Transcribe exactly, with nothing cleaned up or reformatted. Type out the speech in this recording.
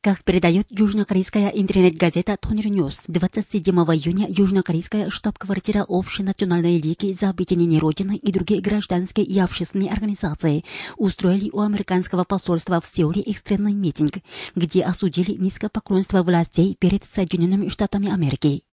Как передает южнокорейская интернет-газета Тонир Ньюс, двадцать седьмого июня южнокорейская штаб-квартира Общенациональной лиги за объединение Родины и другие гражданские и общественные организации устроили у американского посольства в Сеуле экстренный митинг, где осудили низкопоклонство властей перед Соединенными Штатами Америки.